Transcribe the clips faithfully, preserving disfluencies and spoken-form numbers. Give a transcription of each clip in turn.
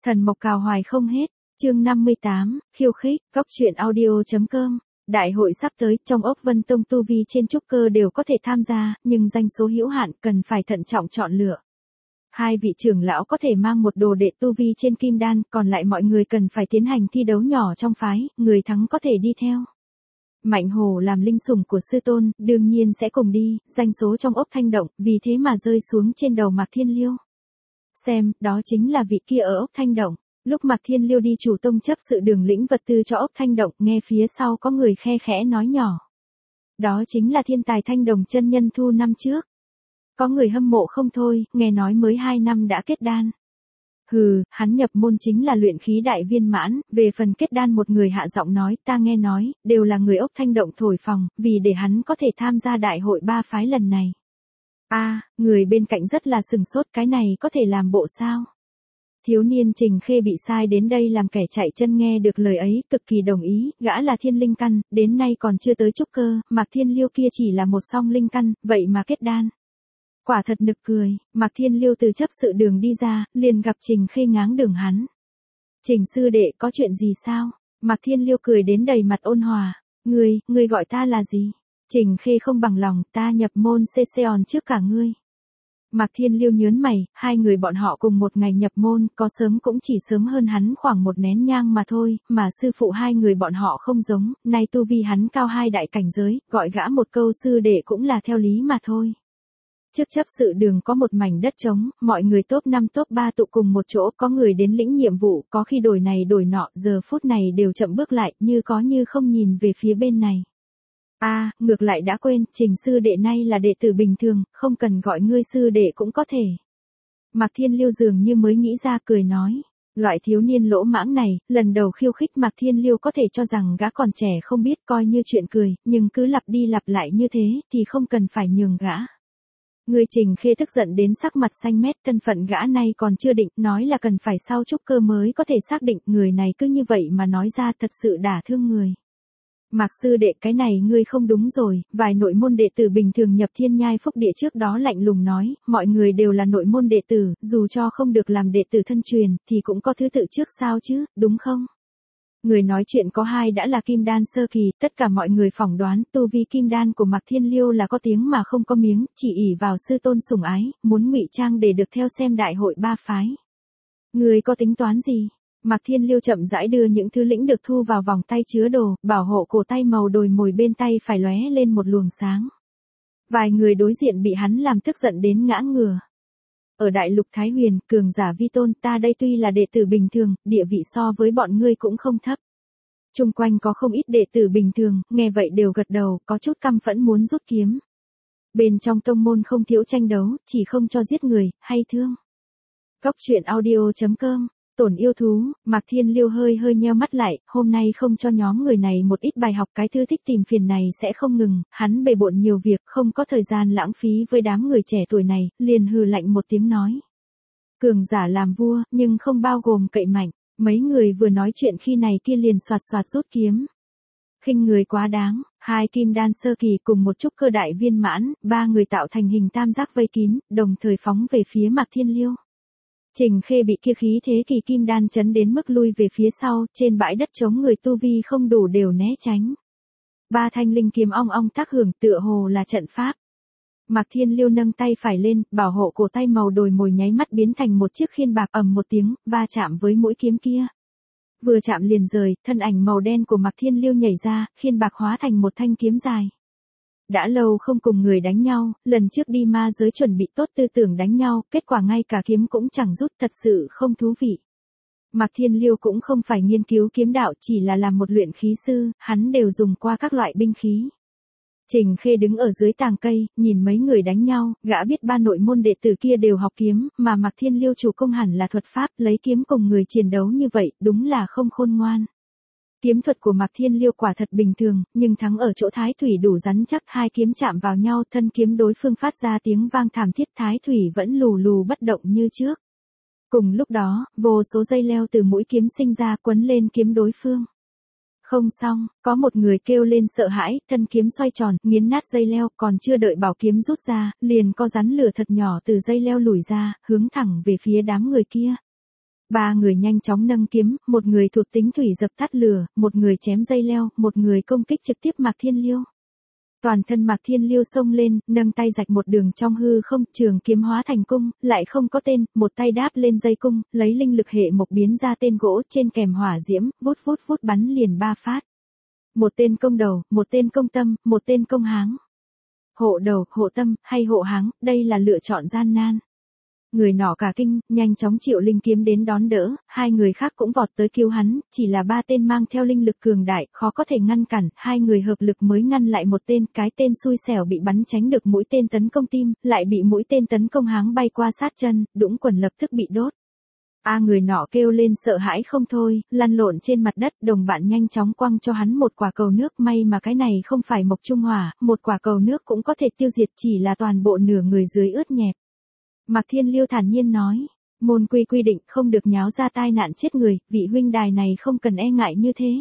Thần mộc cào hoài không hết, chương năm mươi tám, khiêu khích, góc truyện audio.com. Đại hội sắp tới, trong ốc Vân Tông tu vi trên trúc cơ đều có thể tham gia, nhưng danh số hữu hạn cần phải thận trọng chọn lựa. Hai vị trưởng lão có thể mang một đồ đệ tu vi trên kim đan, còn lại mọi người cần phải tiến hành thi đấu nhỏ trong phái, người thắng có thể đi theo. Mạnh Hổ làm linh sủng của sư tôn, đương nhiên sẽ cùng đi, danh số trong ốc Thanh Động, vì thế mà rơi xuống trên đầu Mạc Thiên Liêu. Xem, đó chính là vị kia ở ốc Thanh Động. Lúc Mạc Thiên Liêu đi chủ tông chấp sự đường lĩnh vật tư cho ốc Thanh Động, nghe phía sau có người khe khẽ nói nhỏ. Đó chính là thiên tài Thanh Đồng chân nhân thu năm trước. Có người hâm mộ không thôi, nghe nói mới hai năm đã kết đan. Hừ, hắn nhập môn chính là luyện khí đại viên mãn, về phần kết đan một người hạ giọng nói, ta nghe nói, đều là người ốc Thanh Động thổi phồng, vì để hắn có thể tham gia đại hội ba phái lần này. A, à, người bên cạnh rất là sừng sốt, cái này có thể làm bộ sao? Thiếu niên Trình Khê bị sai đến đây làm kẻ chạy chân, nghe được lời ấy, cực kỳ đồng ý, gã là thiên linh căn, đến nay còn chưa tới trúc cơ, Mạc Thiên Liêu kia chỉ là một song linh căn, vậy mà kết đan. Quả thật nực cười, Mạc Thiên Liêu từ chấp sự đường đi ra, liền gặp Trình Khê ngáng đường hắn. Trình sư đệ, có chuyện gì sao? Mạc Thiên Liêu cười đến đầy mặt ôn hòa. Ngươi, ngươi gọi ta là gì? Trình Khê không bằng lòng, ta nhập môn Seseon trước cả ngươi. Mạc Thiên Liêu nhớn mày, hai người bọn họ cùng một ngày nhập môn, có sớm cũng chỉ sớm hơn hắn khoảng một nén nhang mà thôi, mà sư phụ hai người bọn họ không giống, nay tu vi hắn cao hai đại cảnh giới, gọi gã một câu sư đệ cũng là theo lý mà thôi. Trước chấp sự đường có một mảnh đất trống, mọi người top năm top ba tụ cùng một chỗ, có người đến lĩnh nhiệm vụ, có khi đổi này đổi nọ, giờ phút này đều chậm bước lại, như có như không nhìn về phía bên này. A, à, ngược lại đã quên, Trình sư đệ nay là đệ tử bình thường, không cần gọi ngươi sư đệ cũng có thể. Mạc Thiên Liêu dường như mới nghĩ ra, cười nói. Loại thiếu niên lỗ mãng này, lần đầu khiêu khích Mạc Thiên Liêu có thể cho rằng gã còn trẻ không biết, coi như chuyện cười, nhưng cứ lặp đi lặp lại như thế, thì không cần phải nhường gã. Người Trình Khê tức giận đến sắc mặt xanh mét, thân phận gã này còn chưa định, nói là cần phải sau trúc cơ mới có thể xác định, người này cứ như vậy mà nói ra thật sự đả thương người. Mạc sư đệ, cái này ngươi không đúng rồi, vài nội môn đệ tử bình thường nhập thiên nhai phúc địa trước đó lạnh lùng nói, mọi người đều là nội môn đệ tử, dù cho không được làm đệ tử thân truyền, thì cũng có thứ tự trước sao chứ, đúng không? Người nói chuyện có hai đã là kim đan sơ kỳ, tất cả mọi người phỏng đoán tu vi kim đan của Mạc Thiên Liêu là có tiếng mà không có miếng, chỉ ỷ vào sư tôn sủng ái, muốn ngụy trang để được theo xem đại hội ba phái. Người có tính toán gì? Mạc Thiên Liêu chậm rãi đưa những thứ lĩnh được thu vào vòng tay chứa đồ, bảo hộ cổ tay màu đồi mồi bên tay phải lóe lên một luồng sáng. Vài người đối diện bị hắn làm tức giận đến ngã ngửa. Ở đại lục Thái Huyền, cường giả vi tôn, ta đây tuy là đệ tử bình thường, địa vị so với bọn ngươi cũng không thấp. Chung quanh có không ít đệ tử bình thường, nghe vậy đều gật đầu, có chút căm phẫn muốn rút kiếm. Bên trong tông môn không thiếu tranh đấu, chỉ không cho giết người, hay thương. Góc truyện audio.com. Tổn yêu thú, Mạc Thiên Liêu hơi hơi nheo mắt lại, hôm nay không cho nhóm người này một ít bài học, cái thư thích tìm phiền này sẽ không ngừng, hắn bề bộn nhiều việc, không có thời gian lãng phí với đám người trẻ tuổi này, liền hừ lạnh một tiếng nói. Cường giả làm vua, nhưng không bao gồm cậy mạnh, mấy người vừa nói chuyện khi này kia liền soạt soạt rút kiếm. Khinh người quá đáng, hai kim đan sơ kỳ cùng một trúc cơ đại viên mãn, ba người tạo thành hình tam giác vây kín, đồng thời phóng về phía Mạc Thiên Liêu. Trình Khê bị kia khí thế kỳ kim đan chấn đến mức lui về phía sau, trên bãi đất trống người tu vi không đủ đều né tránh. Ba thanh linh kiếm ong ong tác hưởng, tựa hồ là trận pháp. Mạc Thiên Liêu nâng tay phải lên, bảo hộ cổ tay màu đồi mồi nháy mắt biến thành một chiếc khiên bạc, ầm một tiếng, va chạm với mũi kiếm kia. Vừa chạm liền rời, thân ảnh màu đen của Mạc Thiên Liêu nhảy ra, khiên bạc hóa thành một thanh kiếm dài. Đã lâu không cùng người đánh nhau, lần trước đi ma giới chuẩn bị tốt tư tưởng đánh nhau, kết quả ngay cả kiếm cũng chẳng rút, thật sự không thú vị. Mạc Thiên Liêu cũng không phải nghiên cứu kiếm đạo, chỉ là làm một luyện khí sư, hắn đều dùng qua các loại binh khí. Trình Khê đứng ở dưới tàng cây, nhìn mấy người đánh nhau, gã biết ba nội môn đệ tử kia đều học kiếm, mà Mạc Thiên Liêu chủ công hẳn là thuật pháp, lấy kiếm cùng người chiến đấu như vậy, đúng là không khôn ngoan. Kiếm thuật của Mạc Thiên Liêu quả thật bình thường, nhưng thắng ở chỗ Thái Thủy đủ rắn chắc, hai kiếm chạm vào nhau, thân kiếm đối phương phát ra tiếng vang thảm thiết, Thái Thủy vẫn lù lù bất động như trước. Cùng lúc đó, vô số dây leo từ mũi kiếm sinh ra quấn lên kiếm đối phương. Không xong, có một người kêu lên sợ hãi, thân kiếm xoay tròn, nghiến nát dây leo, còn chưa đợi bảo kiếm rút ra, liền có rắn lửa thật nhỏ từ dây leo lùi ra, hướng thẳng về phía đám người kia. Ba người nhanh chóng nâng kiếm, một người thuộc tính thủy dập tắt lửa, một người chém dây leo, một người công kích trực tiếp Mạc Thiên Liêu. Toàn thân Mạc Thiên Liêu xông lên, nâng tay rạch một đường trong hư không, trường kiếm hóa thành cung, lại không có tên, một tay đáp lên dây cung, lấy linh lực hệ mộc biến ra tên gỗ trên kèm hỏa diễm, vút vút vút bắn liền ba phát. Một tên công đầu, một tên công tâm, một tên công háng. Hộ đầu, hộ tâm, hay hộ háng, đây là lựa chọn gian nan. Người nọ cả kinh, nhanh chóng triệu linh kiếm đến đón đỡ, hai người khác cũng vọt tới cứu hắn, chỉ là ba tên mang theo linh lực cường đại, khó có thể ngăn cản, hai người hợp lực mới ngăn lại một tên, cái tên xui xẻo bị bắn tránh được mũi tên tấn công tim, lại bị mũi tên tấn công háng bay qua sát chân, đũng quần lập tức bị đốt. A người nọ kêu lên sợ hãi không thôi, lăn lộn trên mặt đất, đồng bạn nhanh chóng quăng cho hắn một quả cầu nước, may mà cái này không phải mộc trung hỏa, một quả cầu nước cũng có thể tiêu diệt, chỉ là toàn bộ nửa người dưới ướt nhẹp. Mạc Thiên Liêu thản nhiên nói, môn quy quy định không được nháo ra tai nạn chết người, vị huynh đài này không cần e ngại như thế.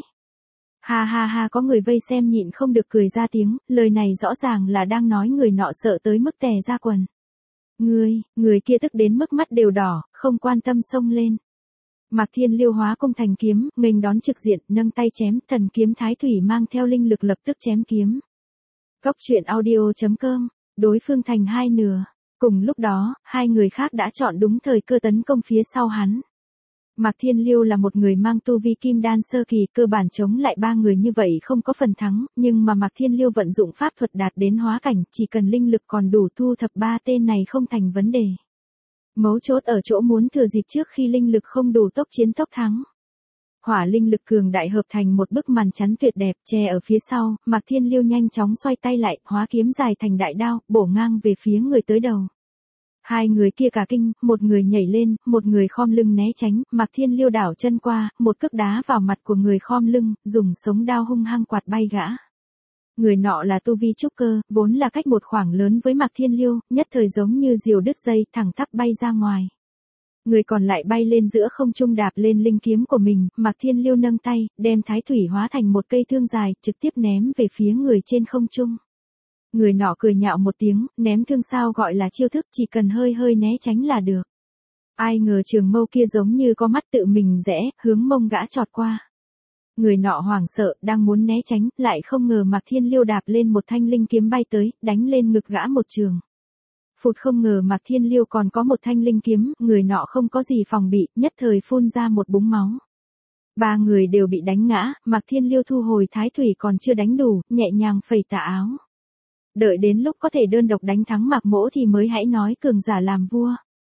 Ha ha ha, có người vây xem nhịn không được cười ra tiếng, lời này rõ ràng là đang nói người nọ sợ tới mức tè ra quần. Ngươi, người kia tức đến mức mắt đều đỏ, không quan tâm xông lên. Mạc Thiên Liêu hóa cung thành kiếm, nghênh đón trực diện, nâng tay chém, thần kiếm thái thủy mang theo linh lực lập tức chém kiếm. Góc truyện audio chấm com, đối phương thành hai nửa. Cùng lúc đó, hai người khác đã chọn đúng thời cơ tấn công phía sau hắn. Mạc Thiên Liêu là một người mang tu vi kim đan sơ kỳ, cơ bản chống lại ba người như vậy không có phần thắng, nhưng mà Mạc Thiên Liêu vận dụng pháp thuật đạt đến hóa cảnh, chỉ cần linh lực còn đủ thu thập ba tên này không thành vấn đề. Mấu chốt ở chỗ muốn thừa dịp trước khi linh lực không đủ tốc chiến tốc thắng. Hỏa linh lực cường đại hợp thành một bức màn chắn tuyệt đẹp, che ở phía sau, Mạc Thiên Liêu nhanh chóng xoay tay lại, hóa kiếm dài thành đại đao, bổ ngang về phía người tới đầu. Hai người kia cả kinh, một người nhảy lên, một người khom lưng né tránh, Mạc Thiên Liêu đảo chân qua, một cước đá vào mặt của người khom lưng, dùng sống đao hung hăng quạt bay gã. Người nọ là tu vi trúc cơ, vốn là cách một khoảng lớn với Mạc Thiên Liêu, nhất thời giống như diều đứt dây, thẳng tắp bay ra ngoài. Người còn lại bay lên giữa không trung đạp lên linh kiếm của mình, Mạc Thiên Liêu nâng tay, đem thái thủy hóa thành một cây thương dài, trực tiếp ném về phía người trên không trung. Người nọ cười nhạo một tiếng, ném thương sao gọi là chiêu thức, chỉ cần hơi hơi né tránh là được. Ai ngờ trường mâu kia giống như có mắt tự mình rẽ, hướng mông gã chọt qua. Người nọ hoảng sợ, đang muốn né tránh, lại không ngờ Mạc Thiên Liêu đạp lên một thanh linh kiếm bay tới, đánh lên ngực gã một trường. Phụt, không ngờ Mạc Thiên Liêu còn có một thanh linh kiếm, người nọ không có gì phòng bị, nhất thời phun ra một búng máu. Ba người đều bị đánh ngã, Mạc Thiên Liêu thu hồi thái thủy còn chưa đánh đủ, nhẹ nhàng phẩy tà áo. Đợi đến lúc có thể đơn độc đánh thắng Mạc Mỗ thì mới hãy nói cường giả làm vua.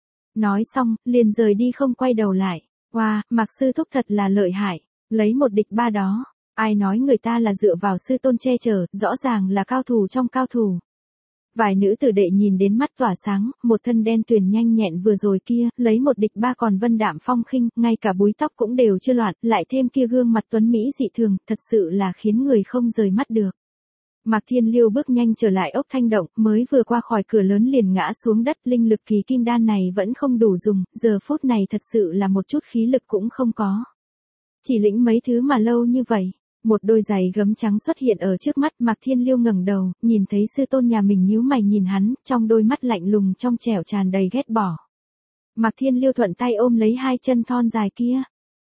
Nói xong, liền rời đi không quay đầu lại. Wow, Mạc sư thúc thật là lợi hại, lấy một địch ba đó. Ai nói người ta là dựa vào sư tôn che chở, rõ ràng là cao thủ trong cao thủ. Vài nữ tử đệ nhìn đến mắt tỏa sáng, một thân đen tuyền nhanh nhẹn vừa rồi kia, lấy một địch ba còn vân đạm phong khinh, ngay cả búi tóc cũng đều chưa loạn, lại thêm kia gương mặt tuấn mỹ dị thường, thật sự là khiến người không rời mắt được. Mạc Thiên Liêu bước nhanh trở lại ốc thanh động, mới vừa qua khỏi cửa lớn liền ngã xuống đất, linh lực kỳ kim đan này vẫn không đủ dùng, giờ phút này thật sự là một chút khí lực cũng không có. Chỉ lĩnh mấy thứ mà lâu như vậy. Một đôi giày gấm trắng xuất hiện ở trước mắt, Mạc Thiên Liêu ngẩng đầu, nhìn thấy sư tôn nhà mình nhíu mày nhìn hắn, trong đôi mắt lạnh lùng trong trẻo tràn đầy ghét bỏ. Mạc Thiên Liêu thuận tay ôm lấy hai chân thon dài kia.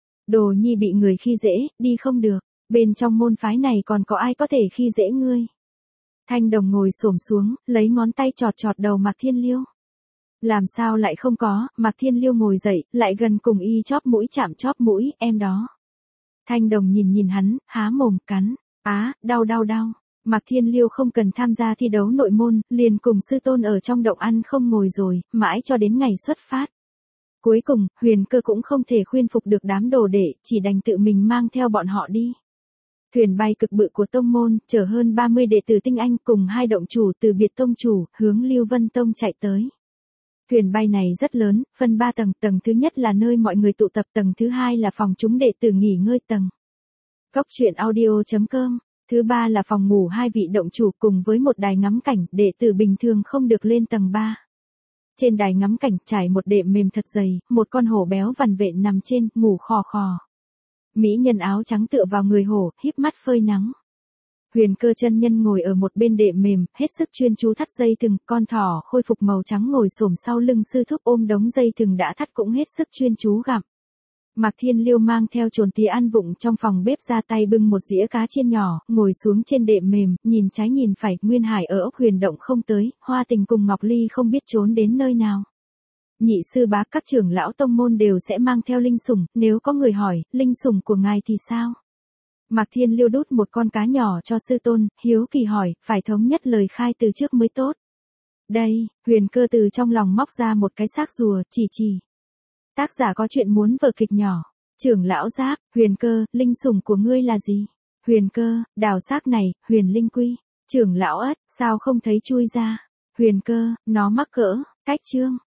Đồ nhi bị người khi dễ, đi không được, bên trong môn phái này còn có ai có thể khi dễ ngươi. Thanh Đồng ngồi xổm xuống, lấy ngón tay chọt chọt đầu Mạc Thiên Liêu. Làm sao lại không có, Mạc Thiên Liêu ngồi dậy, lại gần cùng y chóp mũi chạm chóp mũi, em đó. Thanh Đồng nhìn nhìn hắn, há mồm cắn, á, đau đau đau. Mạc Thiên Liêu không cần tham gia thi đấu nội môn, liền cùng sư tôn ở trong động ăn không ngồi rồi, mãi cho đến ngày xuất phát. Cuối cùng, Huyền Cơ cũng không thể khuyên phục được đám đồ đệ, chỉ đành tự mình mang theo bọn họ đi. Thuyền bay cực bự của tông môn, chở hơn ba mươi đệ tử tinh anh cùng hai động chủ từ biệt tông chủ, hướng Lưu Vân Tông chạy tới. Thuyền bay này rất lớn, phân ba tầng, tầng thứ nhất là nơi mọi người tụ tập, tầng thứ hai là phòng chúng đệ tử nghỉ ngơi tầng. Góc truyện audio chấm com, thứ ba là phòng ngủ hai vị động chủ cùng với một đài ngắm cảnh, đệ tử bình thường không được lên tầng ba. Trên đài ngắm cảnh trải một đệm mềm thật dày, một con hổ béo vằn vện nằm trên, ngủ khò khò. Mỹ nhân áo trắng tựa vào người hổ, híp mắt phơi nắng. Huyền Cơ chân nhân ngồi ở một bên đệm mềm, hết sức chuyên chú thắt dây thừng, con thỏ khôi phục màu trắng ngồi xổm sau lưng sư thúc ôm đống dây thừng đã thắt cũng hết sức chuyên chú gặm. Mạc Thiên Liêu mang theo chồn tía ăn vụng trong phòng bếp ra tay bưng một dĩa cá chiên nhỏ, ngồi xuống trên đệm mềm, nhìn trái nhìn phải, Nguyên Hải ở ốc huyền động không tới, Hoa Tình cùng Ngọc Ly không biết trốn đến nơi nào. Nhị sư bá các trưởng lão tông môn đều sẽ mang theo linh sủng, nếu có người hỏi, linh sủng của ngài thì sao? Mạc Thiên Liêu đút một con cá nhỏ cho sư tôn, hiếu kỳ hỏi, phải thống nhất lời khai từ trước mới tốt. Đây, Huyền Cơ từ trong lòng móc ra một cái xác rùa, chỉ chỉ. Tác giả có chuyện muốn vở kịch nhỏ. Trưởng lão Giáp, Huyền Cơ, linh sủng của ngươi là gì? Huyền Cơ, đào xác này, Huyền Linh Quy. Trưởng lão Ất, sao không thấy chui ra? Huyền Cơ, nó mắc cỡ, cách chương.